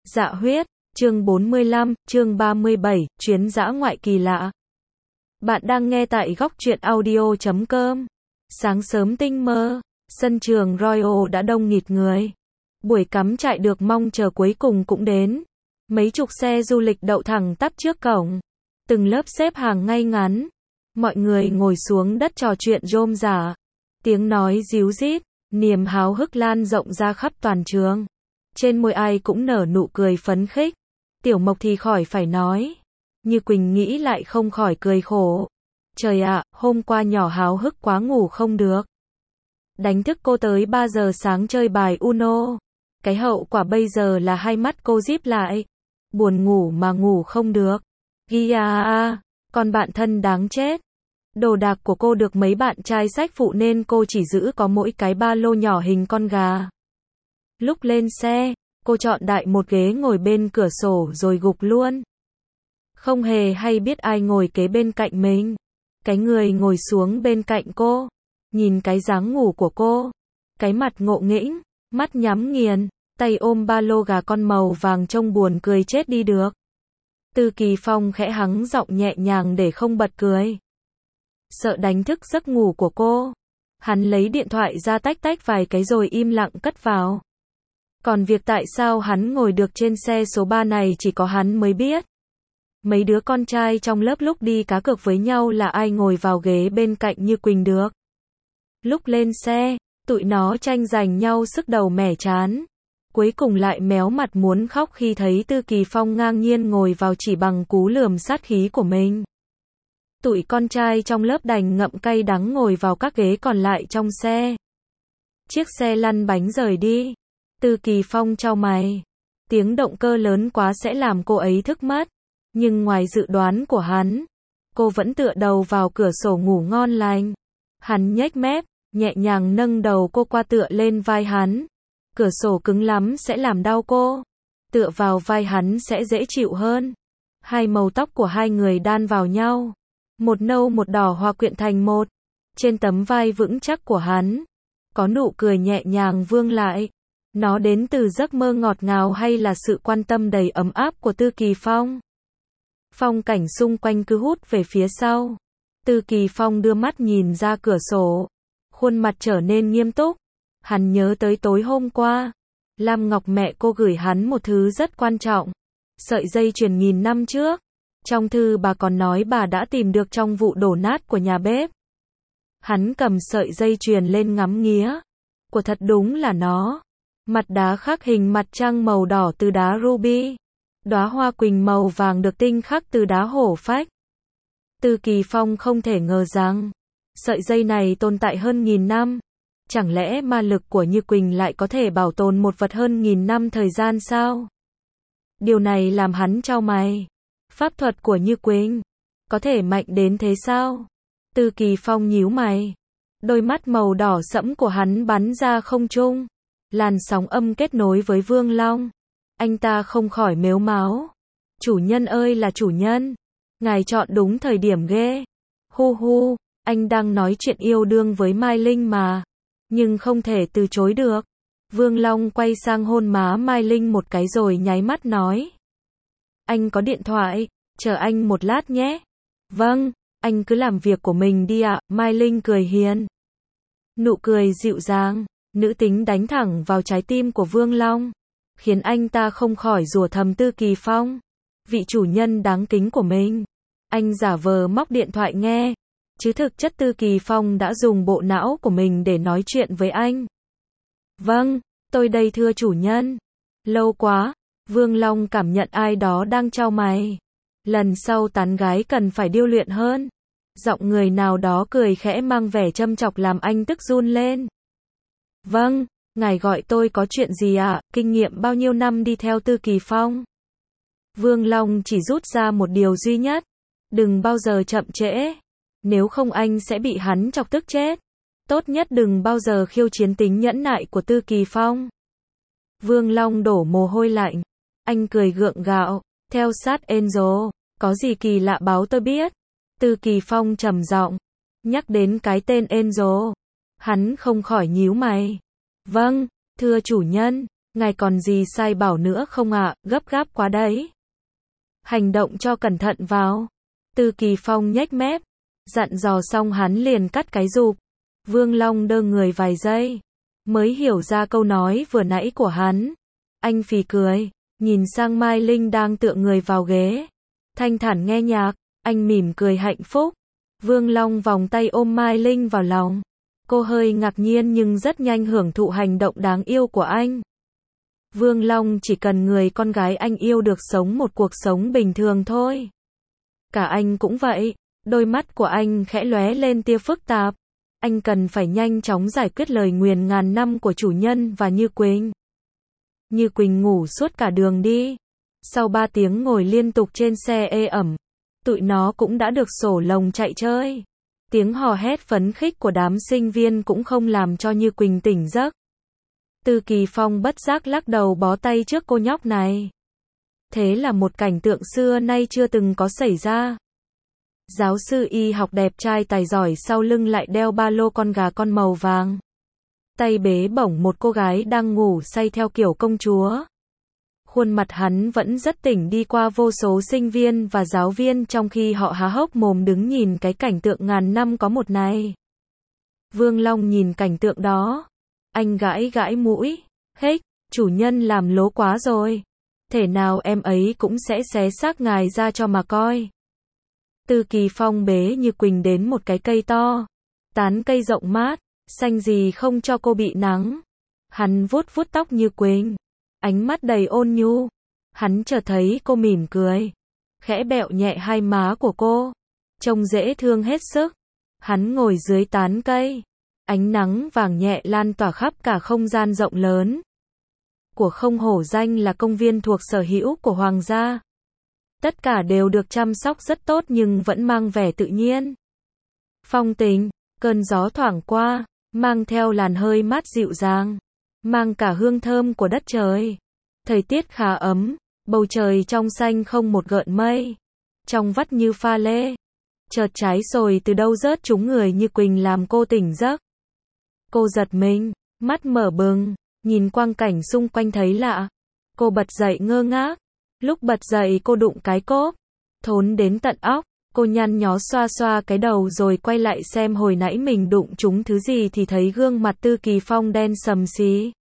Dạ huyết, chương 45, chương 37, chuyến dã ngoại kỳ lạ. Bạn đang nghe tại góc truyện audio.com. Sáng sớm tinh mơ, sân trường Royal đã đông nghịt người. Buổi cắm trại được mong chờ cuối cùng cũng đến. Mấy chục xe du lịch đậu thẳng tắp trước cổng. Từng lớp xếp hàng ngay ngắn. Mọi người ngồi xuống đất trò chuyện rôm rả. Tiếng nói ríu rít, niềm háo hức lan rộng ra khắp toàn trường. Trên môi ai cũng nở nụ cười phấn khích. Tiểu Mộc thì khỏi phải nói. Như Quỳnh nghĩ lại không khỏi cười khổ. Trời ạ, hôm qua nhỏ háo hức quá ngủ không được. Đánh thức cô tới 3 giờ sáng chơi bài Uno. Cái hậu quả bây giờ là hai mắt cô díp lại. Buồn ngủ mà ngủ không được. Ghi con bạn thân đáng chết. Đồ đạc của cô được mấy bạn trai xách phụ nên cô chỉ giữ có mỗi cái ba lô nhỏ hình con gà. Lúc lên xe, cô chọn đại một ghế ngồi bên cửa sổ rồi gục luôn. Không hề hay biết ai ngồi kế bên cạnh mình. Cái người ngồi xuống bên cạnh cô, nhìn cái dáng ngủ của cô, cái mặt ngộ nghĩnh, mắt nhắm nghiền, tay ôm ba lô gà con màu vàng trông buồn cười chết đi được. Từ Kỳ Phong khẽ hắng giọng nhẹ nhàng để không bật cười. Sợ đánh thức giấc ngủ của cô, hắn lấy điện thoại ra tách tách vài cái rồi im lặng cất vào. Còn việc tại sao hắn ngồi được trên xe số 3 này chỉ có hắn mới biết. Mấy đứa con trai trong lớp lúc đi cá cược với nhau là ai ngồi vào ghế bên cạnh Như Quỳnh được. Lúc lên xe, tụi nó tranh giành nhau sức đầu mẻ chán. Cuối cùng lại méo mặt muốn khóc khi thấy Từ Kỳ Phong ngang nhiên ngồi vào chỉ bằng cú lườm sát khí của mình. Tụi con trai trong lớp đành ngậm cay đắng ngồi vào các ghế còn lại trong xe. Chiếc xe lăn bánh rời đi. Từ Kỳ Phong chau mày. Tiếng động cơ lớn quá sẽ làm cô ấy thức mất. Nhưng ngoài dự đoán của hắn, cô vẫn tựa đầu vào cửa sổ ngủ ngon lành. Hắn nhếch mép, nhẹ nhàng nâng đầu cô qua tựa lên vai hắn. Cửa sổ cứng lắm sẽ làm đau cô. Tựa vào vai hắn sẽ dễ chịu hơn. Hai màu tóc của hai người đan vào nhau. Một nâu một đỏ hòa quyện thành một. Trên tấm vai vững chắc của hắn, có nụ cười nhẹ nhàng vương lại. Nó đến từ giấc mơ ngọt ngào hay là sự quan tâm đầy ấm áp của Từ Kỳ Phong? Phong cảnh xung quanh cứ hút về phía sau. Từ Kỳ Phong đưa mắt nhìn ra cửa sổ. Khuôn mặt trở nên nghiêm túc. Hắn nhớ tới tối hôm qua. Lam Ngọc mẹ cô gửi hắn một thứ rất quan trọng. Sợi dây chuyền 1000 năm trước. Trong thư bà còn nói bà đã tìm được trong vụ đổ nát của nhà bếp. Hắn cầm sợi dây chuyền lên ngắm nghía. Của thật đúng là nó. Mặt đá khắc hình mặt trăng màu đỏ từ đá ruby. Đóa hoa quỳnh màu vàng được tinh khắc từ đá hổ phách. Từ Kỳ Phong không thể ngờ rằng sợi dây này tồn tại hơn 1000 năm. Chẳng lẽ ma lực của Như Quỳnh lại có thể bảo tồn một vật hơn 1000 năm thời gian sao? Điều này làm hắn chau mày. Pháp thuật của Như Quỳnh có thể mạnh đến thế sao? Từ Kỳ Phong nhíu mày. Đôi mắt màu đỏ sẫm của hắn bắn ra không trung. Làn sóng âm kết nối với Vương Long. Anh ta không khỏi mếu máo. Chủ nhân ơi là chủ nhân. Ngài chọn đúng thời điểm ghê. Hu hu, anh đang nói chuyện yêu đương với Mai Linh mà. Nhưng không thể từ chối được. Vương Long quay sang hôn má Mai Linh một cái rồi nháy mắt nói. Anh có điện thoại, chờ anh một lát nhé. Vâng, anh cứ làm việc của mình đi ạ. Mai Linh cười hiền. Nụ cười dịu dàng, nữ tính đánh thẳng vào trái tim của Vương Long. Khiến anh ta không khỏi rủa thầm Từ Kỳ Phong. Vị chủ nhân đáng kính của mình. Anh giả vờ móc điện thoại nghe. Chứ thực chất Từ Kỳ Phong đã dùng bộ não của mình để nói chuyện với anh. Vâng, tôi đây thưa chủ nhân. Lâu quá, Vương Long cảm nhận ai đó đang chau mày. Lần sau tán gái cần phải điêu luyện hơn. Giọng người nào đó cười khẽ mang vẻ châm chọc làm anh tức run lên. Vâng, ngài gọi tôi có chuyện gì ạ? Kinh nghiệm bao nhiêu năm đi theo Từ Kỳ Phong? Vương Long chỉ rút ra một điều duy nhất. Đừng bao giờ chậm trễ. Nếu không anh sẽ bị hắn chọc tức chết. Tốt nhất đừng bao giờ khiêu chiến tính nhẫn nại của Từ Kỳ Phong. Vương Long đổ mồ hôi lạnh. Anh cười gượng gạo. Theo sát Angel. Có gì kỳ lạ báo tôi biết. Từ Kỳ Phong trầm giọng. Nhắc đến cái tên Angel. Hắn không khỏi nhíu mày. Vâng, thưa chủ nhân. ngài còn gì sai bảo nữa không ạ, gấp gáp quá đấy. Hành động cho cẩn thận vào. Từ Kỳ Phong nhếch mép, dặn dò xong hắn liền cắt cái rụp. Vương Long đơ người vài giây, mới hiểu ra câu nói vừa nãy của hắn. Anh phì cười, nhìn sang Mai Linh đang tựa người vào ghế, thanh thản nghe nhạc, anh mỉm cười hạnh phúc. Vương Long vòng tay ôm Mai Linh vào lòng. Cô hơi ngạc nhiên nhưng rất nhanh hưởng thụ hành động đáng yêu của anh. Vương Long chỉ cần người con gái anh yêu được sống một cuộc sống bình thường thôi. Cả anh cũng vậy, đôi mắt của anh khẽ lóe lên tia phức tạp. Anh cần phải nhanh chóng giải quyết lời nguyền ngàn năm của chủ nhân và Như Quỳnh. Như Quỳnh ngủ suốt cả đường đi. Sau 3 tiếng ngồi liên tục trên xe ê ẩm, tụi nó cũng đã được sổ lồng chạy chơi. Tiếng hò hét phấn khích của đám sinh viên cũng không làm cho Như Quỳnh tỉnh giấc. Từ Kỳ Phong bất giác lắc đầu bó tay trước cô nhóc này. Thế là một cảnh tượng xưa nay chưa từng có xảy ra. Giáo sư y học đẹp trai tài giỏi sau lưng lại đeo ba lô con gà con màu vàng. Tay bế bổng một cô gái đang ngủ say theo kiểu công chúa. Khuôn mặt hắn vẫn rất tỉnh đi qua vô số sinh viên và giáo viên trong khi họ há hốc mồm đứng nhìn cái cảnh tượng ngàn năm có một này. Vương Long nhìn cảnh tượng đó. Anh gãi gãi mũi. Hếch, chủ nhân làm lố quá rồi. Thể nào em ấy cũng sẽ xé xác ngài ra cho mà coi. Từ Kỳ Phong bế Như Quỳnh đến một cái cây to. Tán cây rộng mát, xanh gì không cho cô bị nắng. Hắn vuốt vuốt tóc Như Quỳnh. Ánh mắt đầy ôn nhu. Hắn chợt thấy cô mỉm cười. Khẽ bẹo nhẹ hai má của cô. Trông dễ thương hết sức. Hắn ngồi dưới tán cây. Ánh nắng vàng nhẹ lan tỏa khắp cả không gian rộng lớn. Của Không Hổ danh là công viên thuộc sở hữu của Hoàng gia. Tất cả đều được chăm sóc rất tốt nhưng vẫn mang vẻ tự nhiên. Phong tình, cơn gió thoảng qua, mang theo làn hơi mát dịu dàng, mang cả hương thơm của đất trời. Thời tiết khá ấm, bầu trời trong xanh không một gợn mây, trong vắt như pha lê. Chợt trái sồi từ đâu rớt trúng người Như Quỳnh làm cô tỉnh giấc. Cô giật mình, mắt mở bừng, nhìn quang cảnh xung quanh thấy lạ. Cô bật dậy ngơ ngác. Lúc bật dậy cô đụng cái cốp, thốn đến tận óc. Cô nhăn nhó xoa xoa cái đầu rồi quay lại xem hồi nãy mình đụng trúng thứ gì thì thấy gương mặt Từ Kỳ Phong đen sầm xí.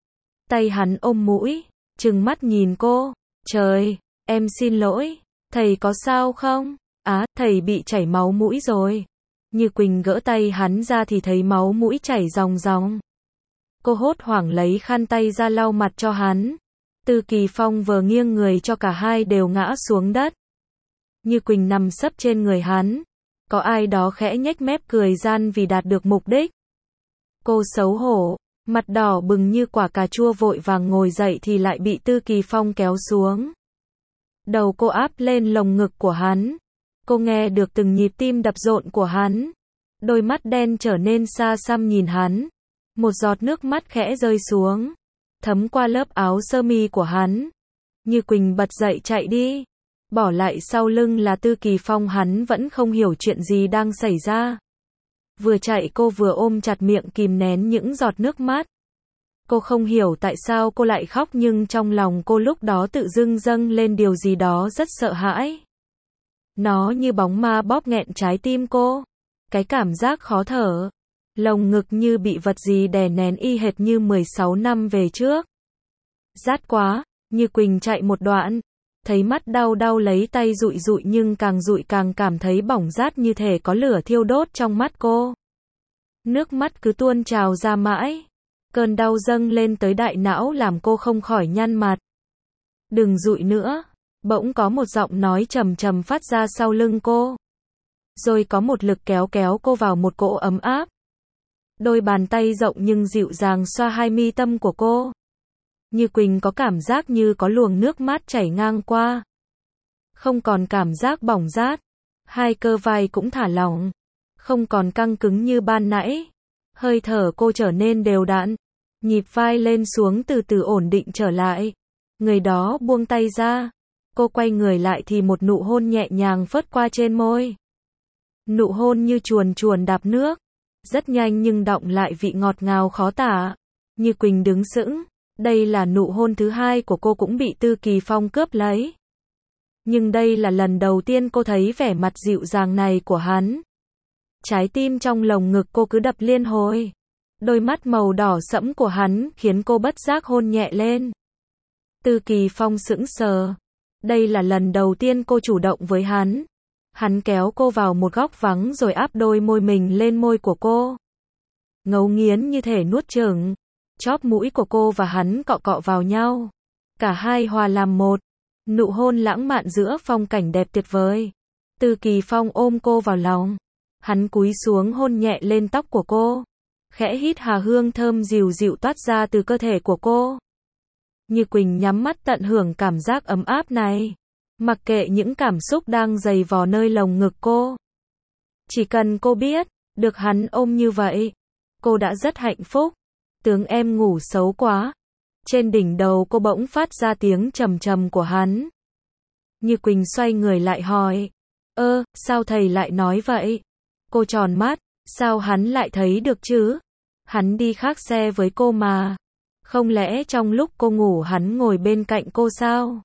Tay hắn ôm mũi, trừng mắt nhìn cô. Trời, em xin lỗi, thầy có sao không? Á, thầy bị chảy máu mũi rồi. Như Quỳnh gỡ tay hắn ra thì thấy máu mũi chảy ròng ròng. Cô hốt hoảng lấy khăn tay ra lau mặt cho hắn. Từ Kỳ Phong vừa nghiêng người cho cả hai đều ngã xuống đất. Như Quỳnh nằm sấp trên người hắn. Có ai đó khẽ nhếch mép cười gian vì đạt được mục đích. Cô xấu hổ, mặt đỏ bừng như quả cà chua vội vàng ngồi dậy thì lại bị Từ Kỳ Phong kéo xuống. Đầu cô áp lên lồng ngực của hắn. Cô nghe được từng nhịp tim đập rộn của hắn. Đôi mắt đen trở nên xa xăm nhìn hắn. Một giọt nước mắt khẽ rơi xuống, thấm qua lớp áo sơ mi của hắn. Như Quỳnh bật dậy chạy đi, bỏ lại sau lưng là Từ Kỳ Phong. Hắn vẫn không hiểu chuyện gì đang xảy ra. Vừa chạy cô vừa ôm chặt miệng kìm nén những giọt nước mắt. Cô không hiểu tại sao cô lại khóc nhưng trong lòng cô lúc đó tự dưng dâng lên điều gì đó rất sợ hãi. Nó như bóng ma bóp nghẹn trái tim cô. Cái cảm giác khó thở. Lồng ngực như bị vật gì đè nén y hệt như 16 năm về trước. Rát quá, Như Quỳnh chạy một đoạn. Thấy mắt đau đau lấy tay dụi dụi nhưng càng dụi càng cảm thấy bỏng rát như thể có lửa thiêu đốt trong mắt cô. Nước mắt cứ tuôn trào ra mãi. Cơn đau dâng lên tới đại não làm cô không khỏi nhăn mặt. Đừng dụi nữa. Bỗng có một giọng nói trầm trầm phát ra sau lưng cô. Rồi có một lực kéo kéo cô vào một cỗ ấm áp. Đôi bàn tay rộng nhưng dịu dàng xoa hai mi tâm của cô. Như Quỳnh có cảm giác như có luồng nước mát chảy ngang qua. Không còn cảm giác bỏng rát. Hai cơ vai cũng thả lỏng. Không còn căng cứng như ban nãy. Hơi thở cô trở nên đều đặn. Nhịp vai lên xuống từ từ ổn định trở lại. Người đó buông tay ra. Cô quay người lại thì một nụ hôn nhẹ nhàng phớt qua trên môi. Nụ hôn như chuồn chuồn đạp nước. Rất nhanh nhưng đọng lại vị ngọt ngào khó tả. Như Quỳnh đứng sững, Đây là nụ hôn thứ hai của cô cũng bị Tư Kỳ Phong cướp lấy. Nhưng đây là lần đầu tiên cô thấy vẻ mặt dịu dàng này của hắn. Trái tim trong lồng ngực cô cứ đập liên hồi. Đôi mắt màu đỏ sẫm của hắn khiến cô bất giác hôn nhẹ lên. Tư Kỳ Phong sững sờ. Đây là lần đầu tiên cô chủ động với hắn. Hắn kéo cô vào một góc vắng rồi áp đôi môi mình lên môi của cô. Ngấu nghiến như thể nuốt chửng. Chóp mũi của cô và hắn cọ cọ vào nhau. Cả hai hòa làm một. Nụ hôn lãng mạn giữa phong cảnh đẹp tuyệt vời. Tư Kỳ Phong ôm cô vào lòng. Hắn cúi xuống hôn nhẹ lên tóc của cô. Khẽ hít hà hương thơm dịu dịu toát ra từ cơ thể của cô. Như Quỳnh nhắm mắt tận hưởng cảm giác ấm áp này. Mặc kệ những cảm xúc đang dày vò nơi lồng ngực cô. Chỉ cần cô biết, được hắn ôm như vậy, cô đã rất hạnh phúc. Tướng em ngủ xấu quá. Trên đỉnh đầu cô bỗng phát ra tiếng trầm trầm của hắn. Như Quỳnh xoay người lại hỏi. Sao thầy lại nói vậy? Cô tròn mắt, sao hắn lại thấy được chứ? Hắn đi khác xe với cô mà. Không lẽ trong lúc cô ngủ hắn ngồi bên cạnh cô sao?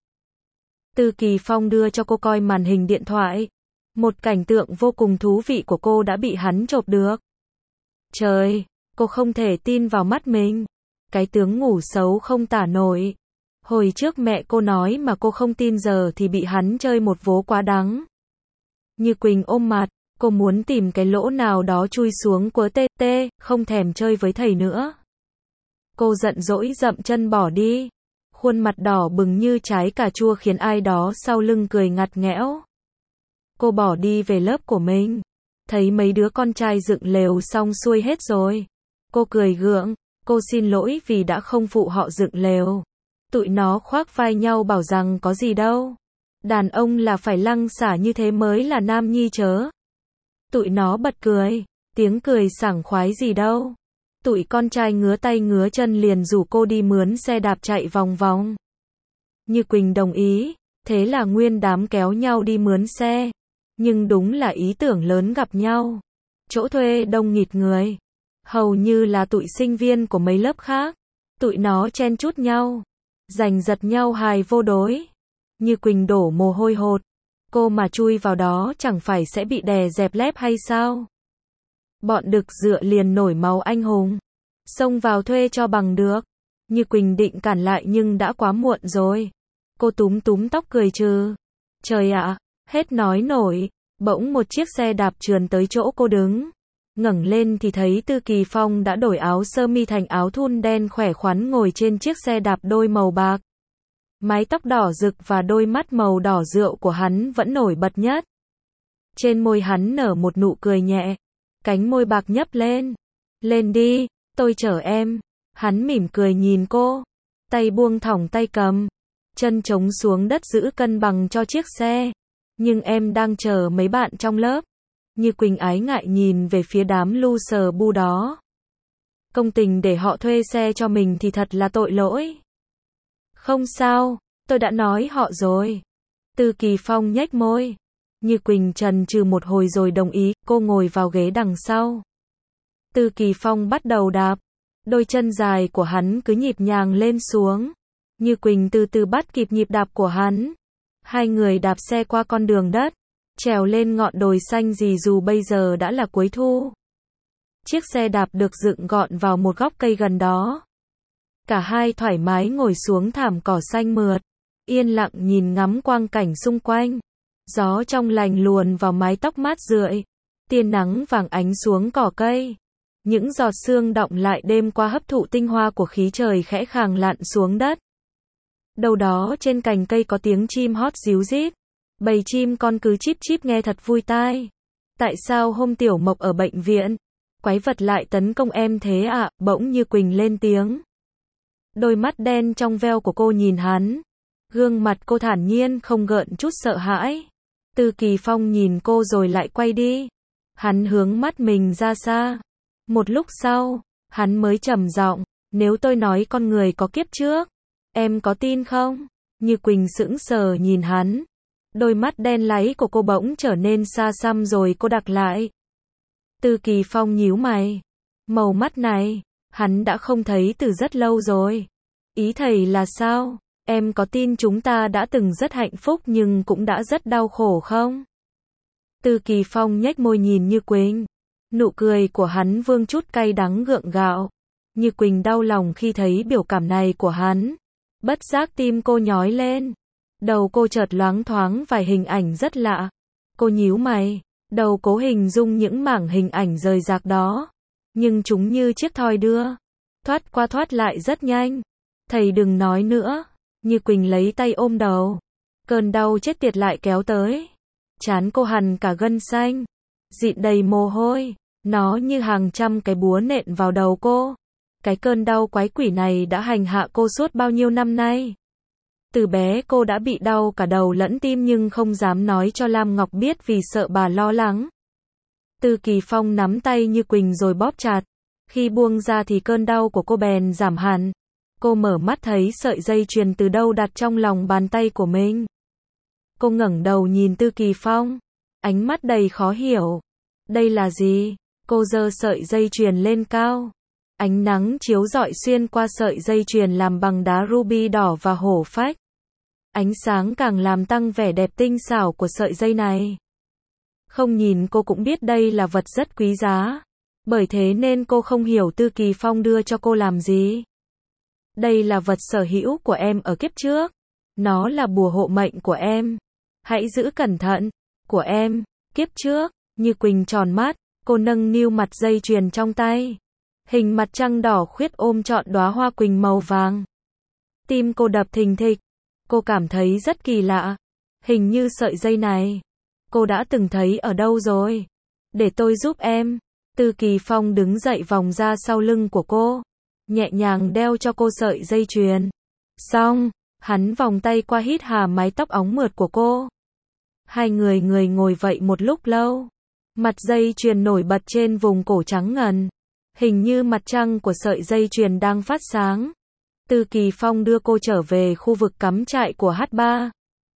Tư Kỳ Phong đưa cho cô coi màn hình điện thoại. Một cảnh tượng vô cùng thú vị của cô đã bị hắn chộp được. Trời, cô không thể tin vào mắt mình. Cái tướng ngủ xấu không tả nổi. Hồi trước mẹ cô nói mà cô không tin, giờ thì bị hắn chơi một vố quá đáng. Như Quỳnh ôm mặt, cô muốn tìm cái lỗ nào đó chui xuống quớ tê, không thèm chơi với thầy nữa. Cô giận dỗi dậm chân bỏ đi. Khuôn mặt đỏ bừng như trái cà chua khiến ai đó sau lưng cười ngặt nghẽo. Cô bỏ đi về lớp của mình. Thấy mấy đứa con trai dựng lều xong xuôi hết rồi. Cô cười gượng. Cô xin lỗi vì đã không phụ họ dựng lều. Tụi nó khoác vai nhau bảo rằng có gì đâu. Đàn ông là phải lăng xả như thế mới là nam nhi chớ. Tụi nó bật cười. Tiếng cười sảng khoái gì đâu. Tụi con trai ngứa tay ngứa chân liền rủ cô đi mướn xe đạp chạy vòng vòng. Như Quỳnh đồng ý. Thế là nguyên đám kéo nhau đi mướn xe. Nhưng đúng là ý tưởng lớn gặp nhau. Chỗ thuê đông nghịt người. Hầu như là tụi sinh viên của mấy lớp khác. Tụi nó chen chúc nhau. Giành giật nhau hài vô đối. Như Quỳnh đổ mồ hôi hột. Cô mà chui vào đó chẳng phải sẽ bị đè dẹp lép hay sao? Bọn đực dựa liền nổi máu anh hùng. Xông vào thuê cho bằng được. Như Quỳnh định cản lại nhưng đã quá muộn rồi. Cô túm túm tóc cười trừ. Trời ạ, hết nói nổi. Bỗng một chiếc xe đạp trườn tới chỗ cô đứng. Ngẩng lên thì thấy Tư Kỳ Phong đã đổi áo sơ mi thành áo thun đen khỏe khoắn ngồi trên chiếc xe đạp đôi màu bạc. Mái tóc đỏ rực và đôi mắt màu đỏ rượu của hắn vẫn nổi bật nhất. Trên môi hắn nở một nụ cười nhẹ. Cánh môi bạc nhấp lên. Lên đi, tôi chở em. Hắn mỉm cười nhìn cô. Tay buông thõng tay cầm. Chân chống xuống đất giữ cân bằng cho chiếc xe. Nhưng em đang chờ mấy bạn trong lớp. Như Quỳnh ái ngại nhìn về phía đám loser bu đó. Công tình để họ thuê xe cho mình thì thật là tội lỗi. Không sao, tôi đã nói họ rồi. Tư Kỳ Phong nhếch môi. Như Quỳnh chần chừ một hồi rồi đồng ý, cô ngồi vào ghế đằng sau. Tư Kỳ Phong bắt đầu đạp. Đôi chân dài của hắn cứ nhịp nhàng lên xuống. Như Quỳnh từ từ bắt kịp nhịp đạp của hắn. Hai người đạp xe qua con đường đất. Trèo lên ngọn đồi xanh rì dù bây giờ đã là cuối thu. Chiếc xe đạp được dựng gọn vào một góc cây gần đó. Cả hai thoải mái ngồi xuống thảm cỏ xanh mượt. Yên lặng nhìn ngắm quang cảnh xung quanh. Gió trong lành luồn vào mái tóc mát rượi. Tia nắng vàng ánh xuống cỏ cây. Những giọt sương đọng lại đêm qua hấp thụ tinh hoa của khí trời khẽ khàng lặn xuống đất. Đâu đó trên cành cây có tiếng chim hót ríu rít. Bầy chim con cứ chíp chíp nghe thật vui tai. Tại sao hôm Tiểu Mộc ở bệnh viện, quái vật lại tấn công em thế ạ? Bỗng Như Quỳnh lên tiếng. Đôi mắt đen trong veo của cô nhìn hắn. Gương mặt cô thản nhiên không gợn chút sợ hãi. Tư Kỳ Phong nhìn cô rồi lại quay đi. Hắn hướng mắt mình ra xa. Một lúc sau, hắn mới trầm giọng, nếu tôi nói con người có kiếp trước, em có tin không? Như Quỳnh sững sờ nhìn hắn. Đôi mắt đen láy của cô bỗng trở nên xa xăm rồi cô đặc lại. Tư Kỳ Phong nhíu mày. Màu mắt này, hắn đã không thấy từ rất lâu rồi. Ý thầy là sao? Em có tin chúng ta đã từng rất hạnh phúc nhưng cũng đã rất đau khổ không? Từ Kỳ Phong nhếch môi nhìn Như Quỳnh. Nụ cười của hắn vương chút cay đắng gượng gạo. Như Quỳnh đau lòng khi thấy biểu cảm này của hắn. Bất giác tim cô nhói lên. Đầu cô chợt loáng thoáng vài hình ảnh rất lạ. Cô nhíu mày, đầu cố hình dung những mảng hình ảnh rời rạc đó. Nhưng chúng như chiếc thoi đưa. Thoát qua thoát lại rất nhanh. Thầy đừng nói nữa. Như Quỳnh lấy tay ôm đầu. Cơn đau chết tiệt lại kéo tới. Trán cô hằn cả gân xanh. Dịn đầy mồ hôi. Nó như hàng trăm cái búa nện vào đầu cô. Cái cơn đau quái quỷ này đã hành hạ cô suốt bao nhiêu năm nay. Từ bé cô đã bị đau cả đầu lẫn tim nhưng không dám nói cho Lam Ngọc biết vì sợ bà lo lắng. Từ Kỳ Phong nắm tay Như Quỳnh rồi bóp chặt. Khi buông ra thì cơn đau của cô bèn giảm hẳn. Cô mở mắt thấy sợi dây chuyền từ đâu đặt trong lòng bàn tay của mình. Cô ngẩng đầu nhìn Từ Kỳ Phong. Ánh mắt đầy khó hiểu. Đây là gì? Cô giơ sợi dây chuyền lên cao. Ánh nắng chiếu rọi xuyên qua sợi dây chuyền làm bằng đá ruby đỏ và hổ phách. Ánh sáng càng làm tăng vẻ đẹp tinh xảo của sợi dây này. Không nhìn cô cũng biết đây là vật rất quý giá. Bởi thế nên cô không hiểu Từ Kỳ Phong đưa cho cô làm gì. Đây là vật sở hữu của em ở kiếp trước. Nó là bùa hộ mệnh của em. Hãy giữ cẩn thận. Của em. Kiếp trước. Như Quỳnh tròn mắt. Cô nâng niu mặt dây chuyền trong tay. Hình mặt trăng đỏ khuyết ôm trọn đóa hoa quỳnh màu vàng. Tim cô đập thình thịch. Cô cảm thấy rất kỳ lạ. Hình như sợi dây này. Cô đã từng thấy ở đâu rồi. Để tôi giúp em. Từ Kỳ Phong đứng dậy vòng ra sau lưng của cô. Nhẹ nhàng đeo cho cô sợi dây chuyền. Xong, hắn vòng tay qua hít hà mái tóc óng mượt của cô. Hai người ngồi vậy một lúc lâu. Mặt dây chuyền nổi bật trên vùng cổ trắng ngần. Hình như mặt trăng của sợi dây chuyền đang phát sáng. Từ Kỳ Phong đưa cô trở về khu vực cắm trại của H3.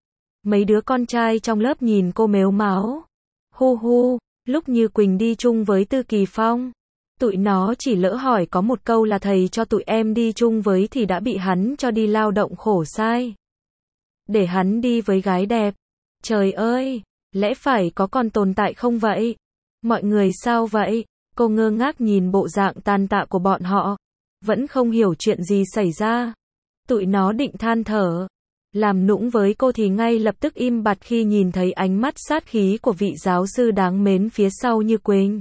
Mấy đứa con trai trong lớp nhìn cô mếu máo. Hu hu, lúc Như Quỳnh đi chung với Từ Kỳ Phong. Tụi nó chỉ lỡ hỏi có một câu là thầy cho tụi em đi chung với thì đã bị hắn cho đi lao động khổ sai. Để hắn đi với gái đẹp. Trời ơi, lẽ phải có còn tồn tại không vậy? Mọi người sao vậy? Cô ngơ ngác nhìn bộ dạng tàn tạ của bọn họ. Vẫn không hiểu chuyện gì xảy ra. Tụi nó định than thở. Làm nũng với cô thì ngay lập tức im bặt khi nhìn thấy ánh mắt sát khí của vị giáo sư đáng mến phía sau Như Quỳnh.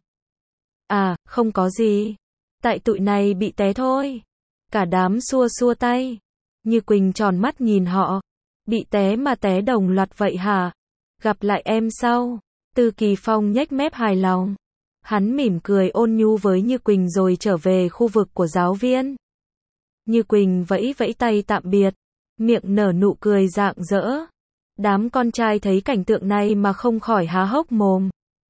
À, không có gì. Tại tụi này bị té thôi. Cả đám xua xua tay. Như Quỳnh tròn mắt nhìn họ. Bị té mà té đồng loạt vậy hả? Gặp lại em sau. Từ Kỳ Phong nhếch mép hài lòng. Hắn mỉm cười ôn nhu với Như Quỳnh rồi trở về khu vực của giáo viên. Như Quỳnh vẫy vẫy tay tạm biệt. Miệng nở nụ cười rạng rỡ. Đám con trai thấy cảnh tượng này mà không khỏi há hốc mồm.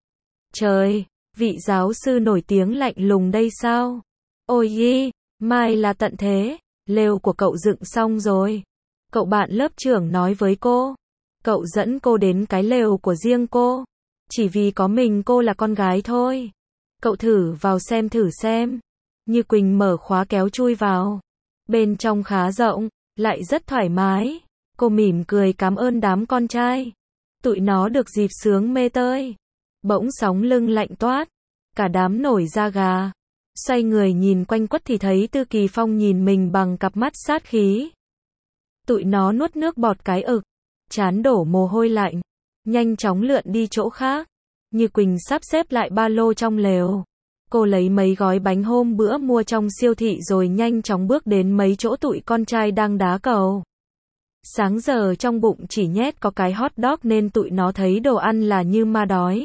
Trời, vị giáo sư nổi tiếng lạnh lùng đây sao? Ôi yi, mai là tận thế. Lều của cậu dựng xong rồi. Cậu bạn lớp trưởng nói với cô. Cậu dẫn cô đến cái lều của riêng cô. Chỉ vì có mình cô là con gái thôi. Cậu thử vào xem thử xem. Như Quỳnh mở khóa kéo chui vào. Bên trong khá rộng, lại rất thoải mái. Cô mỉm cười cảm ơn đám con trai. Tụi nó được dịp sướng mê tơi. Bỗng sóng lưng lạnh toát. Cả đám nổi da gà. Xoay người nhìn quanh quất thì thấy Từ Kỳ Phong nhìn mình bằng cặp mắt sát khí. Tụi nó nuốt nước bọt cái ực. Trán đổ mồ hôi lạnh. Nhanh chóng lượn đi chỗ khác. Như Quỳnh sắp xếp lại ba lô trong lều. Cô lấy mấy gói bánh hôm bữa mua trong siêu thị rồi nhanh chóng bước đến mấy chỗ tụi con trai đang đá cầu. Sáng giờ trong bụng chỉ nhét có cái hot dog nên tụi nó thấy đồ ăn là như ma đói.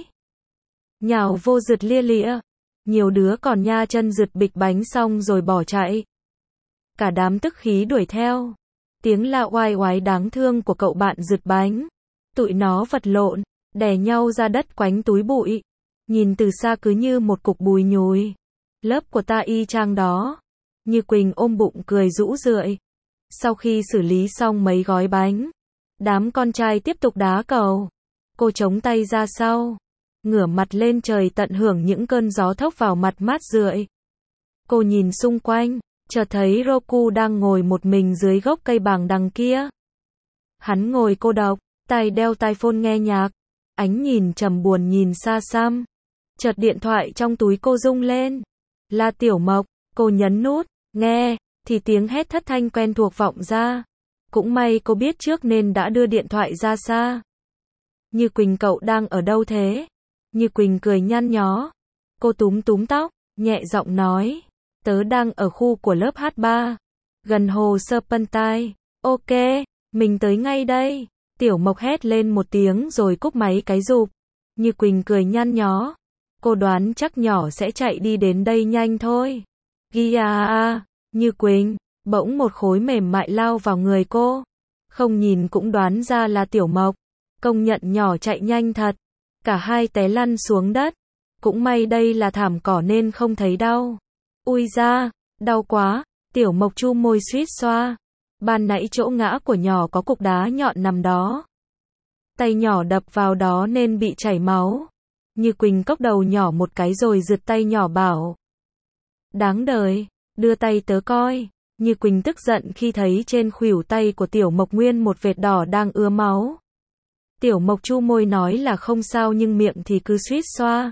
Nhào vô rượt lia lịa. Nhiều đứa còn nha chân rượt bịch bánh xong rồi bỏ chạy. Cả đám tức khí đuổi theo. Tiếng la oai oái đáng thương của cậu bạn rượt bánh. Tụi nó vật lộn, đè nhau ra đất quánh túi bụi. Nhìn từ xa cứ như một cục bùi nhùi. Lớp của ta y chang đó. Như Quỳnh ôm bụng cười rũ rượi. Sau khi xử lý xong mấy gói bánh, đám con trai tiếp tục đá cầu. Cô chống tay ra sau, ngửa mặt lên trời tận hưởng những cơn gió thốc vào mặt mát rượi. Cô nhìn xung quanh, chợt thấy Roku đang ngồi một mình dưới gốc cây bàng đằng kia. Hắn ngồi cô độc, tai đeo tai phone nghe nhạc, ánh nhìn trầm buồn nhìn xa xăm. Chợt điện thoại trong túi cô rung lên. Là Tiểu Mộc, cô nhấn nút, nghe, thì tiếng hét thất thanh quen thuộc vọng ra. Cũng may cô biết trước nên đã đưa điện thoại ra xa. Như Quỳnh cậu đang ở đâu thế? Như Quỳnh cười nhăn nhó. Cô túm túm tóc, nhẹ giọng nói. Tớ đang ở khu của lớp H3, gần hồ Serpentine. Ok, mình tới ngay đây. Tiểu Mộc hét lên một tiếng rồi cúp máy cái rụp. Như Quỳnh cười nhăn nhó. Cô đoán chắc nhỏ sẽ chạy đi đến đây nhanh thôi. Ghi à. Như Quỳnh, bỗng một khối mềm mại lao vào người cô. Không nhìn cũng đoán ra là Tiểu Mộc. Công nhận nhỏ chạy nhanh thật. Cả hai té lăn xuống đất. Cũng may đây là thảm cỏ nên không thấy đau. Ui da, đau quá. Tiểu Mộc chu môi suýt xoa. Ban nãy chỗ ngã của nhỏ có cục đá nhọn nằm đó. Tay nhỏ đập vào đó nên bị chảy máu. Như Quỳnh cốc đầu nhỏ một cái rồi giật tay nhỏ bảo. Đáng đời, đưa tay tớ coi. Như Quỳnh tức giận khi thấy trên khuỷu tay của Tiểu Mộc nguyên một vệt đỏ đang ứa máu. Tiểu Mộc chu môi nói là không sao nhưng miệng thì cứ suýt xoa.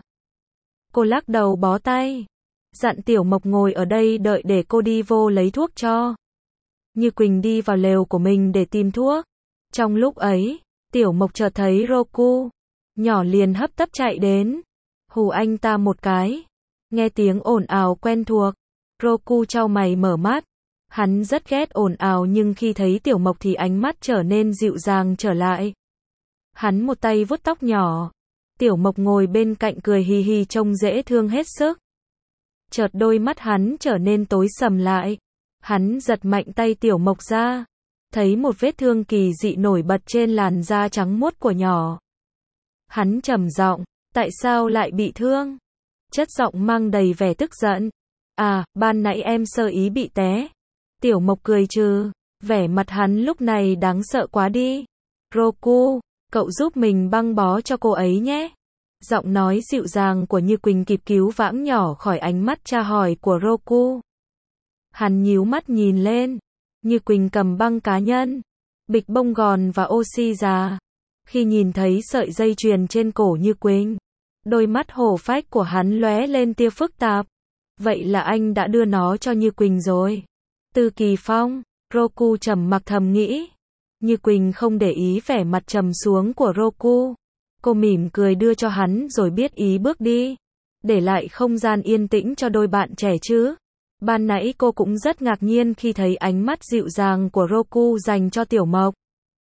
Cô lắc đầu bó tay. Dặn Tiểu Mộc ngồi ở đây đợi để cô đi vô lấy thuốc cho. Như Quỳnh đi vào lều của mình để tìm thuốc. Trong lúc ấy, Tiểu Mộc chợt thấy Roku. Nhỏ liền hấp tấp chạy đến. Hù anh ta một cái. Nghe tiếng ồn ào quen thuộc. Roku chau mày mở mắt. Hắn rất ghét ồn ào nhưng khi thấy Tiểu Mộc thì ánh mắt trở nên dịu dàng trở lại. Hắn một tay vuốt tóc nhỏ. Tiểu Mộc ngồi bên cạnh cười hì hì trông dễ thương hết sức. Chợt đôi mắt hắn trở nên tối sầm lại. Hắn giật mạnh tay Tiểu Mộc ra. Thấy một vết thương kỳ dị nổi bật trên làn da trắng muốt của nhỏ. Hắn trầm giọng, tại sao lại bị thương? Chất giọng mang đầy vẻ tức giận. À, ban nãy em sơ ý bị té. Tiểu Mộc cười trừ, vẻ mặt hắn lúc này đáng sợ quá đi. Roku, cậu giúp mình băng bó cho cô ấy nhé. Giọng nói dịu dàng của Như Quỳnh kịp cứu vãng nhỏ khỏi ánh mắt tra hỏi của Roku. Hắn nhíu mắt nhìn lên. Như Quỳnh cầm băng cá nhân, bịch bông gòn và oxy già. Khi nhìn thấy sợi dây chuyền trên cổ Như Quỳnh, đôi mắt hổ phách của hắn lóe lên tia phức tạp. Vậy là anh đã đưa nó cho Như Quỳnh rồi. Từ Kỳ Phong, Roku trầm mặc thầm nghĩ. Như Quỳnh không để ý vẻ mặt trầm xuống của Roku. Cô mỉm cười đưa cho hắn rồi biết ý bước đi. Để lại không gian yên tĩnh cho đôi bạn trẻ chứ. Ban nãy cô cũng rất ngạc nhiên khi thấy ánh mắt dịu dàng của Roku dành cho Tiểu Mộc.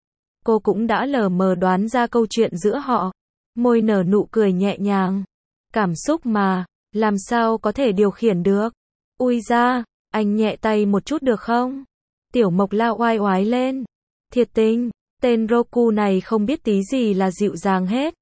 Cô cũng đã lờ mờ đoán ra câu chuyện giữa họ. Môi nở nụ cười nhẹ nhàng. Cảm xúc mà, làm sao có thể điều khiển được. Ui da, anh nhẹ tay một chút được không? Tiểu Mộc la oai oái lên. Thiệt tình, tên Roku này không biết tí gì là dịu dàng hết.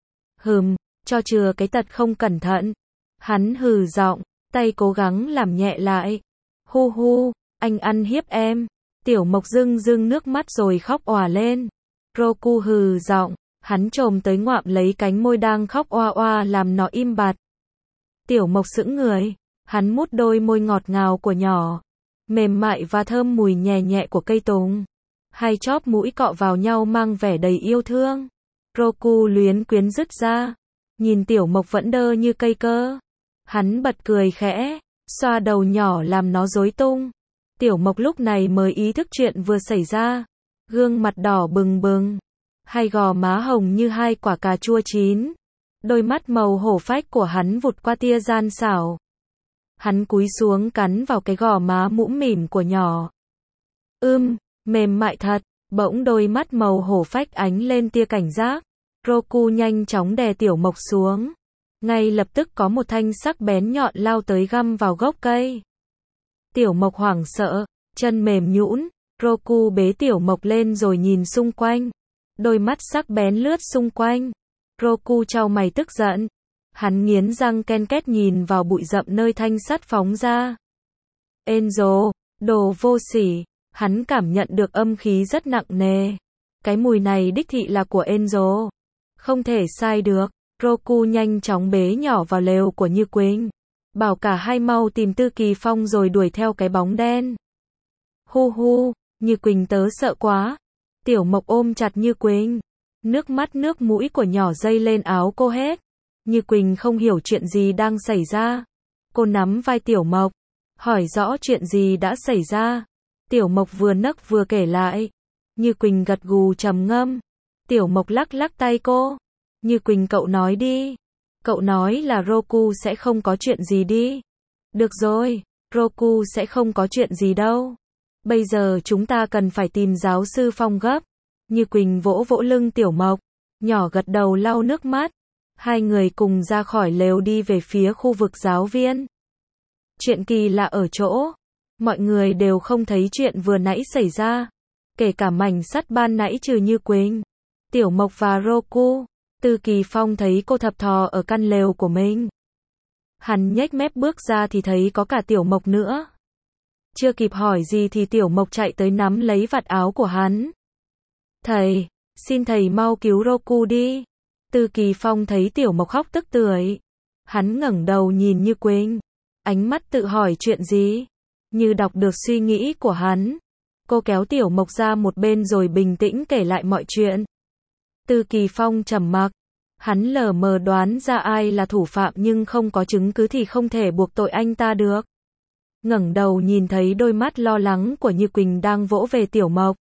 Cho chừa cái tật không cẩn thận. Hắn hừ giọng, tay cố gắng làm nhẹ lại. Hu hu, anh ăn hiếp em. Tiểu Mộc rưng rưng nước mắt rồi khóc òa lên. Roku hừ giọng, hắn chồm tới ngoạm lấy cánh môi đang khóc oa oa làm nó im bặt. Tiểu Mộc sững người, hắn mút đôi môi ngọt ngào của nhỏ, mềm mại và thơm mùi nhẹ nhẹ của cây tùng. Hai chóp mũi cọ vào nhau mang vẻ đầy yêu thương. Roku luyến quyến dứt ra, nhìn Tiểu Mộc vẫn đơ như cây cơ. Hắn bật cười khẽ, xoa đầu nhỏ làm nó rối tung. Tiểu Mộc lúc này mới ý thức chuyện vừa xảy ra. Gương mặt đỏ bừng bừng, hai gò má hồng như hai quả cà chua chín. Đôi mắt màu hổ phách của hắn vụt qua tia gian xảo. Hắn cúi xuống cắn vào cái gò má mũm mỉm của nhỏ. Mềm mại thật. Bỗng đôi mắt màu hổ phách ánh lên tia cảnh giác. Roku nhanh chóng đè Tiểu Mộc xuống. Ngay lập tức có một thanh sắc bén nhọn lao tới găm vào gốc cây. Tiểu Mộc hoảng sợ, chân mềm nhũn. Roku bế Tiểu Mộc lên rồi nhìn xung quanh. Đôi mắt sắc bén lướt xung quanh. Roku chau mày tức giận. Hắn nghiến răng ken két nhìn vào bụi rậm nơi thanh sắt phóng ra. Angel, đồ vô sỉ. Hắn cảm nhận được âm khí rất nặng nề. Cái mùi này đích thị là của Angel. Không thể sai được. Roku nhanh chóng bế nhỏ vào lều của Như Quỳnh. bảo cả hai mau tìm Tư Kỳ Phong rồi đuổi theo cái bóng đen. Hu hu, Như Quỳnh tớ sợ quá. Tiểu Mộc ôm chặt Như Quỳnh. Nước mắt nước mũi của nhỏ dây lên áo cô hết. Như Quỳnh không hiểu chuyện gì đang xảy ra. Cô nắm vai Tiểu Mộc, hỏi rõ chuyện gì đã xảy ra. Tiểu Mộc vừa nấc vừa kể lại. Như Quỳnh gật gù trầm ngâm. Tiểu Mộc lắc lắc tay cô. Như Quỳnh cậu nói đi. Cậu nói là Roku sẽ không có chuyện gì đi. Được rồi, Roku sẽ không có chuyện gì đâu. Bây giờ chúng ta cần phải tìm giáo sư Phong gấp. Như Quỳnh vỗ vỗ lưng Tiểu Mộc. Nhỏ gật đầu lau nước mắt. Hai người cùng ra khỏi lều đi về phía khu vực giáo viên. Chuyện kỳ lạ ở chỗ. Mọi người đều không thấy chuyện vừa nãy xảy ra. Kể cả mảnh sắt ban nãy trừ Như Quỳnh, Tiểu Mộc và Roku. Tư Kỳ Phong thấy cô thập thò ở căn lều của mình. Hắn nhếch mép bước ra thì thấy có cả Tiểu Mộc nữa. Chưa kịp hỏi gì thì Tiểu Mộc chạy tới nắm lấy vạt áo của hắn. Thầy, xin thầy mau cứu Roku đi. Tư Kỳ Phong thấy Tiểu Mộc khóc tức tưởi. Hắn ngẩng đầu nhìn Như Quỳnh. Ánh mắt tự hỏi chuyện gì. Như đọc được suy nghĩ của hắn. Cô kéo Tiểu Mộc ra một bên rồi bình tĩnh kể lại mọi chuyện. Tư Kỳ Phong trầm mặc. Hắn lờ mờ đoán ra ai là thủ phạm nhưng không có chứng cứ thì không thể buộc tội anh ta được. Ngẩng đầu nhìn thấy đôi mắt lo lắng của Như Quỳnh đang vỗ về Tiểu Mộc.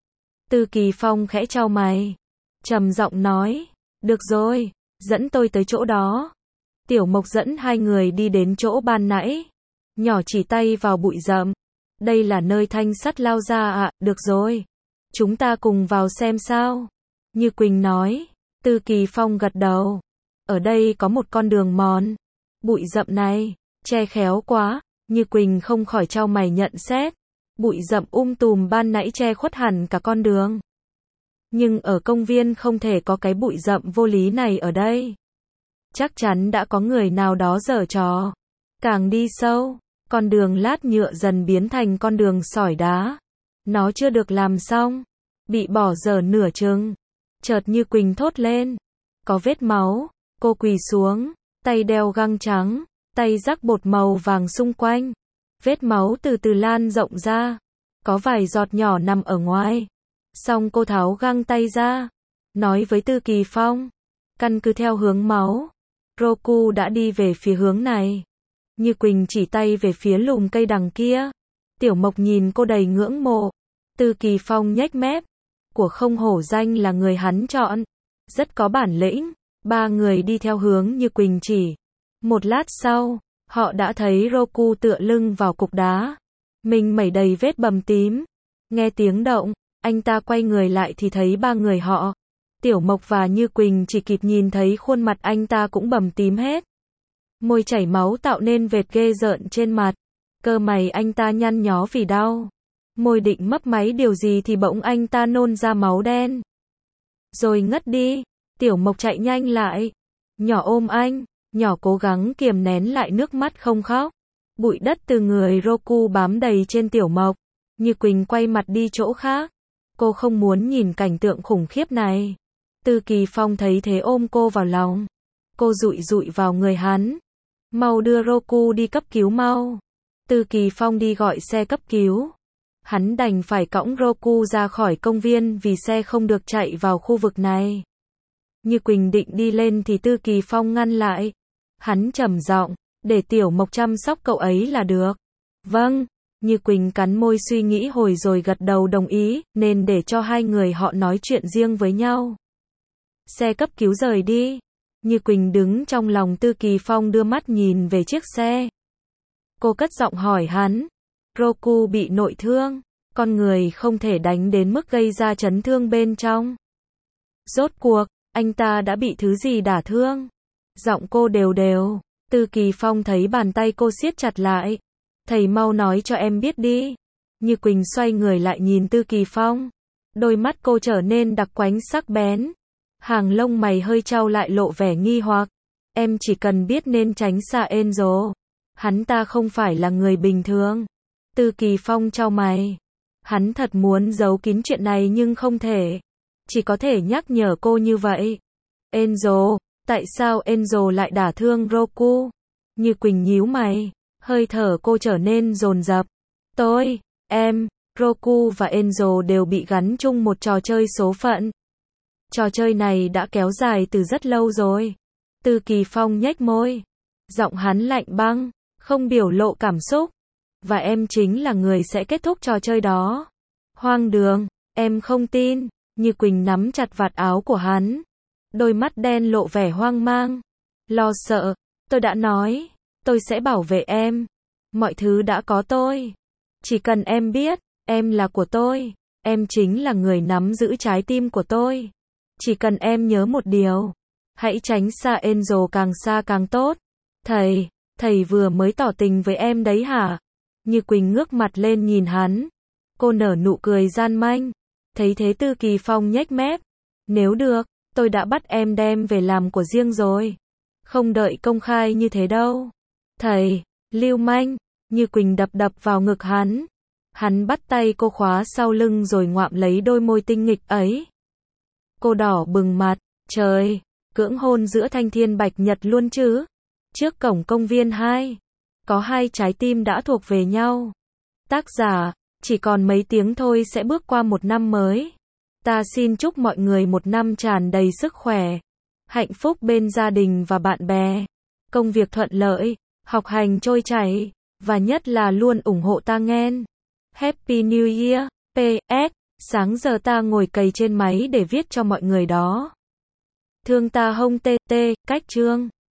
Tư Kỳ Phong khẽ chau mày. Trầm giọng nói. Được rồi, dẫn tôi tới chỗ đó. Tiểu Mộc dẫn hai người đi đến chỗ ban nãy. Nhỏ chỉ tay vào bụi rậm. Đây là nơi thanh sắt lao ra ạ, được rồi. Chúng ta cùng vào xem sao. Như Quỳnh nói. Tư Kỳ Phong gật đầu. Ở đây có một con đường mòn. Bụi rậm này, che khéo quá. Như Quỳnh không khỏi chau mày nhận xét. Bụi rậm tùm ban nãy che khuất hẳn cả con đường. Nhưng ở công viên không thể có cái bụi rậm vô lý này ở đây. Chắc chắn đã có người nào đó giở trò. Càng đi sâu, con đường lát nhựa dần biến thành con đường sỏi đá. Nó chưa được làm xong, bị bỏ dở nửa chừng. Chợt Như Quỳnh thốt lên. Có vết máu. Cô quỳ xuống, tay đeo găng trắng, tay rắc bột màu vàng xung quanh. Vết máu từ từ lan rộng ra. Có vài giọt nhỏ nằm ở ngoài. Xong cô tháo găng tay ra. Nói với Tư Kỳ Phong. Căn cứ theo hướng máu. Roku đã đi về phía hướng này. Như Quỳnh chỉ tay về phía lùm cây đằng kia. Tiểu Mộc nhìn cô đầy ngưỡng mộ. Tư Kỳ Phong nhếch mép. Của không hổ danh là người hắn chọn. Rất có bản lĩnh. Ba người đi theo hướng Như Quỳnh chỉ. Một lát sau, họ đã thấy Roku tựa lưng vào cục đá. Mình mẩy đầy vết bầm tím. Nghe tiếng động, anh ta quay người lại thì thấy ba người họ. Tiểu Mộc và Như Quỳnh chỉ kịp nhìn thấy khuôn mặt anh ta cũng bầm tím hết. Môi chảy máu tạo nên vệt ghê rợn trên mặt. Cơ mày anh ta nhăn nhó vì đau. Môi định mấp máy điều gì thì bỗng anh ta nôn ra máu đen. Rồi ngất đi. Tiểu Mộc chạy nhanh lại. Nhỏ ôm anh. Nhỏ cố gắng kiềm nén lại nước mắt không khóc. Bụi đất từ người Roku bám đầy trên Tiểu Mộc. Như Quỳnh quay mặt đi chỗ khác. Cô không muốn nhìn cảnh tượng khủng khiếp này. Tư Kỳ Phong thấy thế ôm cô vào lòng. Cô dụi dụi vào người hắn. Mau đưa Roku đi cấp cứu mau. Tư Kỳ Phong đi gọi xe cấp cứu. Hắn đành phải cõng Roku ra khỏi công viên vì xe không được chạy vào khu vực này. Như Quỳnh định đi lên thì Tư Kỳ Phong ngăn lại. Hắn trầm giọng, để Tiểu Mộc chăm sóc cậu ấy là được. Vâng. Như Quỳnh cắn môi suy nghĩ hồi rồi gật đầu đồng ý, nên để cho hai người họ nói chuyện riêng với nhau. Xe cấp cứu rời đi. Như Quỳnh đứng trong lòng Tư Kỳ Phong đưa mắt nhìn về chiếc xe. Cô cất giọng hỏi hắn. Roku bị nội thương. Con người không thể đánh đến mức gây ra chấn thương bên trong. Rốt cuộc, anh ta đã bị thứ gì đả thương? Giọng cô đều đều. Tư Kỳ Phong thấy bàn tay cô siết chặt lại. Thầy mau nói cho em biết đi. Như Quỳnh xoay người lại nhìn Tư Kỳ Phong. Đôi mắt cô trở nên đặc quánh sắc bén. Hàng lông mày hơi chau lại lộ vẻ nghi hoặc. Em chỉ cần biết nên tránh xa Enzo. Hắn ta không phải là người bình thường. Tư Kỳ Phong chau mày. Hắn thật muốn giấu kín chuyện này nhưng không thể. Chỉ có thể nhắc nhở cô như vậy. Enzo, tại sao Enzo lại đả thương Roku? Như Quỳnh nhíu mày, hơi thở cô trở nên dồn dập. Tôi, em, Roku và Angel đều bị gắn chung một trò chơi số phận. Trò chơi này đã kéo dài từ rất lâu rồi. Từ Kỳ Phong nhếch môi. Giọng hắn lạnh băng, không biểu lộ cảm xúc. Và em chính là người sẽ kết thúc trò chơi đó. Hoang đường, em không tin. Như Quỳnh nắm chặt vạt áo của hắn. Đôi mắt đen lộ vẻ hoang mang. Lo sợ, tôi đã nói, tôi sẽ bảo vệ em. Mọi thứ đã có tôi. Chỉ cần em biết, em là của tôi. Em chính là người nắm giữ trái tim của tôi. Chỉ cần em nhớ một điều. Hãy tránh xa Angel, càng xa càng tốt. Thầy vừa mới tỏ tình với em đấy hả? Như Quỳnh ngước mặt lên nhìn hắn. Cô nở nụ cười gian manh. Thấy thế Từ Kỳ Phong nhếch mép. Nếu được, tôi đã bắt em đem về làm của riêng rồi. Không đợi công khai như thế đâu. Thầy, lưu manh. Như Quỳnh đập vào ngực hắn. Hắn bắt tay cô khóa sau lưng rồi ngoạm lấy đôi môi tinh nghịch ấy. Cô đỏ bừng mặt. Trời, cưỡng hôn giữa thanh thiên bạch nhật luôn chứ. Trước cổng công viên 2, có hai trái tim đã thuộc về nhau. Tác giả, chỉ còn mấy tiếng thôi sẽ bước qua một năm mới. Ta xin chúc mọi người một năm tràn đầy sức khỏe, hạnh phúc bên gia đình và bạn bè, công việc thuận lợi, học hành trôi chảy, và nhất là luôn ủng hộ ta nghen. Happy New Year, PS, sáng giờ ta ngồi cày trên máy để viết cho mọi người đó. Thương ta hông tê, cách chương.